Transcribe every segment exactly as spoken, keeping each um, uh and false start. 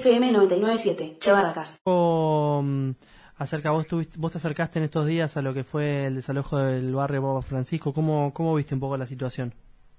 F M noventa y nueve punto siete, Che Barracas. O, acerca, vos, tuviste, vos te acercaste en estos días a lo que fue el desalojo del barrio Papa Francisco. ¿Cómo, cómo viste un poco la situación?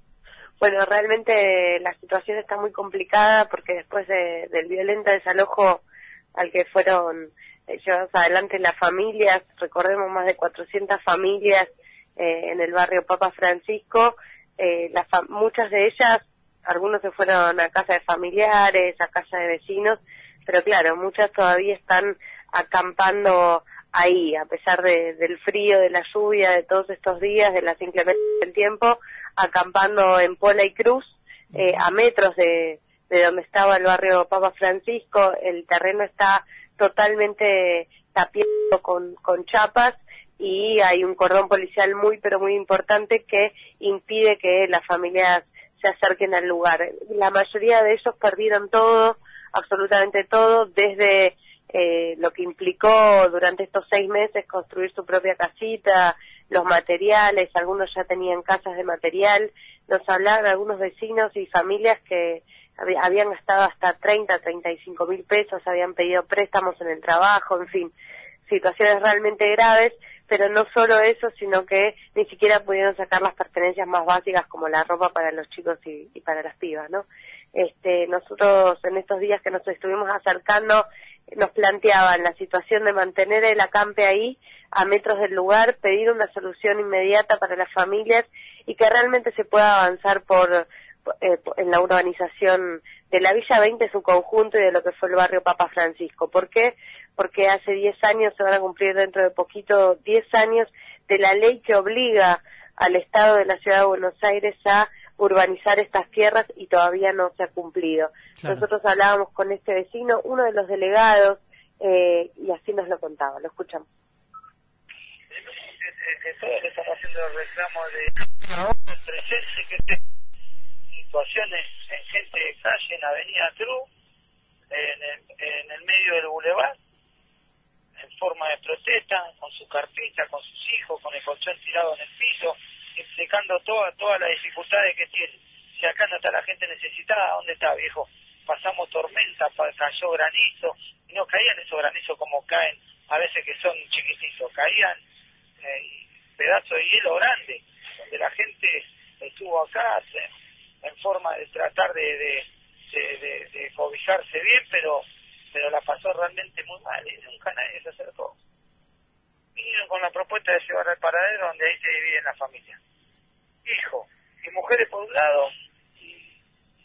Bueno, realmente la situación está muy complicada porque después de, del violento desalojo al que fueron eh, llevados adelante las familias, recordemos más de cuatrocientas familias eh, en el barrio Papa Francisco, eh, las fam- muchas de ellas, algunos se fueron a casa de familiares, a casa de vecinos, pero claro, muchas todavía están acampando ahí, a pesar de, del frío, de la lluvia, de todos estos días, de las inclemencias del tiempo, acampando en Pola y Cruz, eh, a metros de, de donde estaba el barrio Papa Francisco. El terreno está totalmente tapiado con, con chapas y hay un cordón policial muy pero muy importante que impide que las familias se acerquen al lugar. La mayoría de ellos perdieron todo, absolutamente todo, desde eh, lo que implicó durante estos seis meses construir su propia casita, los materiales, algunos ya tenían casas de material. Nos hablaban algunos vecinos y familias que hab- habían gastado hasta treinta, treinta y cinco mil pesos, habían pedido préstamos en el trabajo, en fin, situaciones realmente graves, pero no solo eso, sino que ni siquiera pudieron sacar las pertenencias más básicas como la ropa para los chicos y, y para las pibas, ¿no? Este, nosotros en estos días que nos estuvimos acercando, nos planteaban la situación de mantener el acampe ahí, a metros del lugar, pedir una solución inmediata para las familias y que realmente se pueda avanzar por eh, en la urbanización de la Villa veinte, su conjunto, y de lo que fue el barrio Papa Francisco. ¿Por qué? Porque hace diez años, se van a cumplir dentro de poquito diez años de la ley que obliga al Estado de la Ciudad de Buenos Aires a urbanizar estas tierras y todavía no se ha cumplido. Claro. Nosotros hablábamos con este vecino, uno de los delegados, eh, y así nos lo contaba, lo escuchamos. Todos le están haciendo el reclamo de presencia, que este, situaciones en gente de calle, en Avenida Cruz, en el, en el medio del bulevar, en forma de protesta, con su carpita, con sus hijos, con el colchón tirado en el piso, explicando todas todas las dificultades que tiene. Si acá no está la gente necesitada, ¿dónde está, viejo? Pasamos tormenta, cayó granizo, y no caían esos granizos como caen a veces que son chiquititos, caían eh, pedazos de hielo grande, donde la gente estuvo acá en, en forma de tratar de, de, de, de, de cobijarse bien, pero pero la pasó realmente muy mal y nunca nadie se acercó. Vinieron con la propuesta de llevar al paradero donde ahí se dividen las familias. Hijo y mujeres por un lado y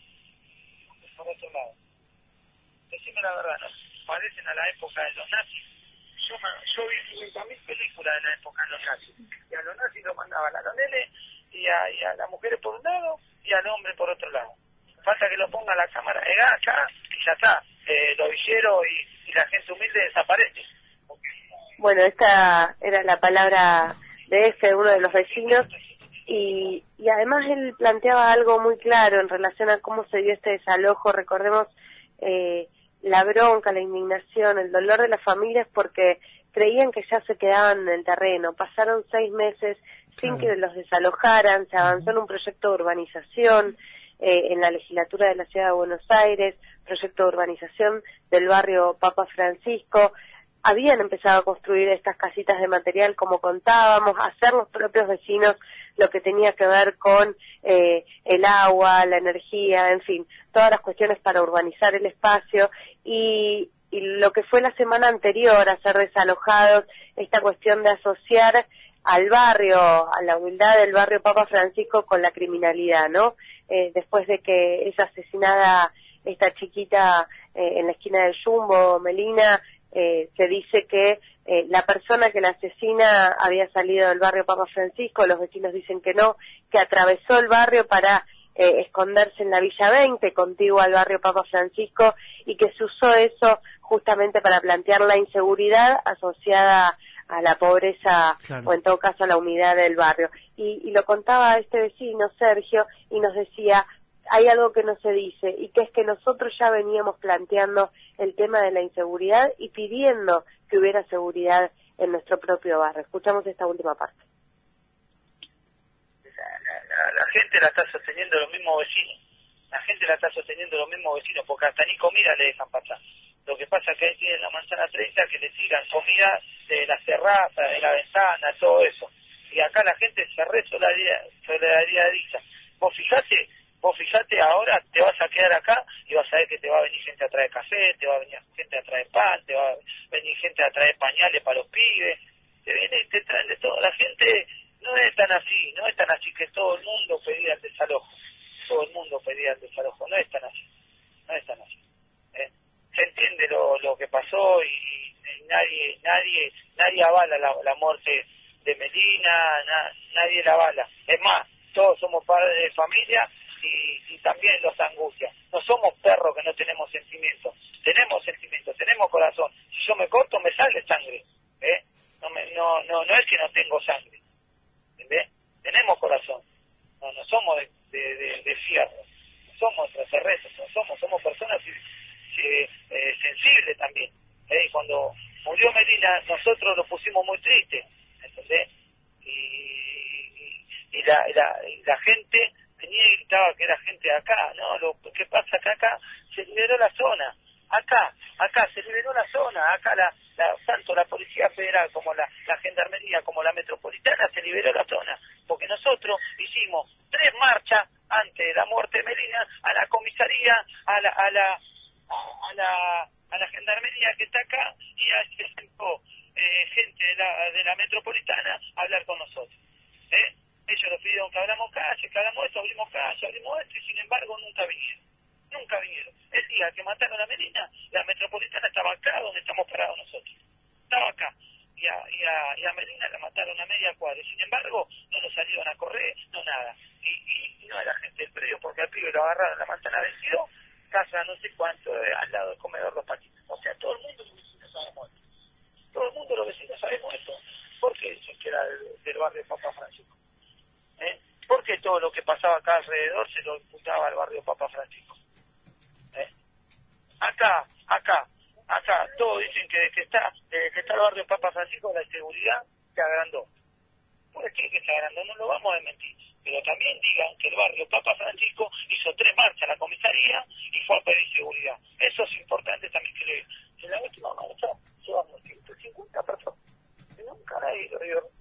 por otro lado. Decime la verdad, ¿no? Parecen a la época de los nazis. Yo, yo vi cincuenta mil películas de la época de los nazis. Y a los nazis lo mandaban a los nenes y a, y a las mujeres por un lado y al hombre por otro lado. Falta que lo ponga la cámara de gas acá y ya está. Eh, los villeros y, y la gente humilde desaparece. Bueno, esta era la palabra de este, uno de los vecinos, y, y además él planteaba algo muy claro en relación a cómo se dio este desalojo. Recordemos eh, la bronca, la indignación, el dolor de las familias porque creían que ya se quedaban en el terreno. Pasaron seis meses sin que los desalojaran, se avanzó en un proyecto de urbanización eh, en la legislatura de la Ciudad de Buenos Aires, proyecto de urbanización del barrio Papa Francisco. Habían empezado a construir estas casitas de material, como contábamos, a hacer los propios vecinos lo que tenía que ver con eh, el agua, la energía, en fin, todas las cuestiones para urbanizar el espacio, y, y lo que fue la semana anterior a ser desalojados, esta cuestión de asociar al barrio, a la humildad del barrio Papa Francisco con la criminalidad, ¿no? Eh, después de que es asesinada esta chiquita eh, en la esquina del Jumbo, Melina, eh, se dice que eh, la persona que la asesina había salido del barrio Papa Francisco, los vecinos dicen que no, que atravesó el barrio para eh, esconderse en la Villa veinte, contigua al barrio Papa Francisco, y que se usó eso justamente para plantear la inseguridad asociada a la pobreza, claro, o en todo caso a la humildad del barrio. Y, y lo contaba este vecino, Sergio, y nos decía, hay algo que no se dice, y que es que nosotros ya veníamos planteando el tema de la inseguridad y pidiendo que hubiera seguridad en nuestro propio barrio. Escuchamos esta última parte. La, la, la gente la está sosteniendo los mismos vecinos. La gente la está sosteniendo los mismos vecinos, porque hasta ni comida le dejan pasar. comida de la terraza, de la ventana, todo eso. Y acá la gente se re solidariza. Vos fijate, vos fijate ahora, te vas a quedar acá y vas a ver que te va a venir gente a traer café, te va a venir gente a traer pan, te va a venir gente a traer pañales para los pibes, te viene y te traen de todo. La gente no es tan así, no es tan así que todo el mundo pedía el desalojo, todo el mundo pedía el desalojo, no es tan así, no es tan así. ¿eh? Se entiende lo, lo que pasó y, y nadie, nadie, nadie avala la, la muerte de Melina, na, nadie la avala. Es más, todos somos padres de familia y, y también los angustia. No somos perros que no tenemos sentimientos, tenemos sentimientos, tenemos corazón. Si yo me corto me sale sangre, ¿eh? No, me, no, no, no es que no tengo sangre, ¿entendés? Tenemos corazón, no, no somos de, de, de, de fierro, no somos extraterrestres, no somos, somos personas eh, eh, sensibles también. ¿eh? Y cuando murió Melina nosotros lo pusimos muy triste, ¿entendés? Y, y, y, la, y, la, y la gente venía y gritaba que era gente de acá, ¿no? Lo que pasa que acá se liberó la zona, acá, acá se liberó la zona, acá la, la tanto la Policía Federal como la, la Gendarmería como la Metropolitana se liberó la zona, porque nosotros hicimos tres marchas antes de la muerte de Melina a la comisaría, a la, a la, a la, a la Gendarmería que está acá y a, se sentó eh, gente de la, de la Metropolitana a hablar con nosotros, ¿eh? Ellos nos pidieron que abramos calle, que hagamos esto, abrimos calle, abrimos esto, y sin embargo nunca vinieron. Nunca vinieron. El día que mataron a Melina, la Metropolitana estaba acá donde estamos parados nosotros. Estaba acá. Y a, y a, y a Melina la mataron a media cuadra. Sin embargo, no nos salieron a correr, no nada. Y, y, y no era gente del predio, porque al pibe lo agarraron en la manzana veintidós, casa no sé cuánto, eh, al lado del comedor Los Patitos. O sea, todo el mundo los vecinos sabemos esto. Todo el mundo los vecinos sabemos esto. ¿Por qué dicen que era del, del barrio Papa Francisco? ¿Eh? ¿Por qué todo lo que pasaba acá alrededor se lo imputaba al barrio Papa Francisco? ¿Eh? Acá, acá, acá, todos dicen que desde que está, desde que está el barrio Papa Francisco la inseguridad se agrandó. ¿Por qué que se agrandó? No lo vamos a desmentir. Pero también digan que el barrio Papa Francisco hizo tres marchas a la comisaría y fue a pedir seguridad. Eso es importante también que le digan. En la última marcha llevamos ciento cincuenta personas. Y nunca nadie lo dio.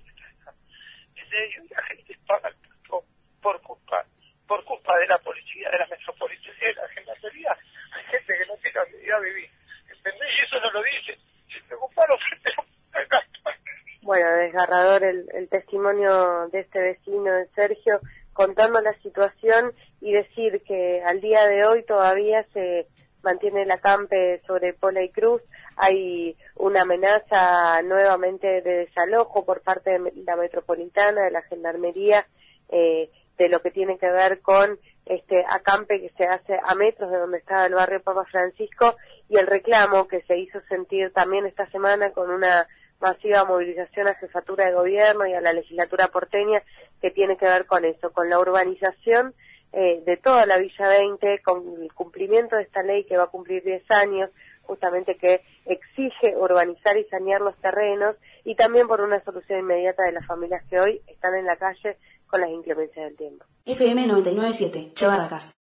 Y la gente paga por, por culpa por culpa de la policía, de la metropolitana, de la gendarmería. Hay gente que no tiene habilidad de vivir, ¿entendés? Y eso no lo dice. Si te ocuparon frente a acá. Bueno, desgarrador el, el testimonio de este vecino, de Sergio, contando la situación y decir que al día de hoy todavía se mantiene el acampe sobre Pola y Cruz. Hay una amenaza nuevamente de desalojo por parte de la Metropolitana, de la Gendarmería, eh, de lo que tiene que ver con este acampe que se hace a metros de donde estaba el barrio Papa Francisco, y el reclamo que se hizo sentir también esta semana con una masiva movilización a jefatura de gobierno y a la legislatura porteña, que tiene que ver con eso, con la urbanización eh, de toda la Villa veinte, con el cumplimiento de esta ley que va a cumplir diez años, justamente que exige urbanizar y sanear los terrenos, y también por una solución inmediata de las familias que hoy están en la calle con las inclemencias del tiempo. F M noventa y nueve punto siete, Chabarracas.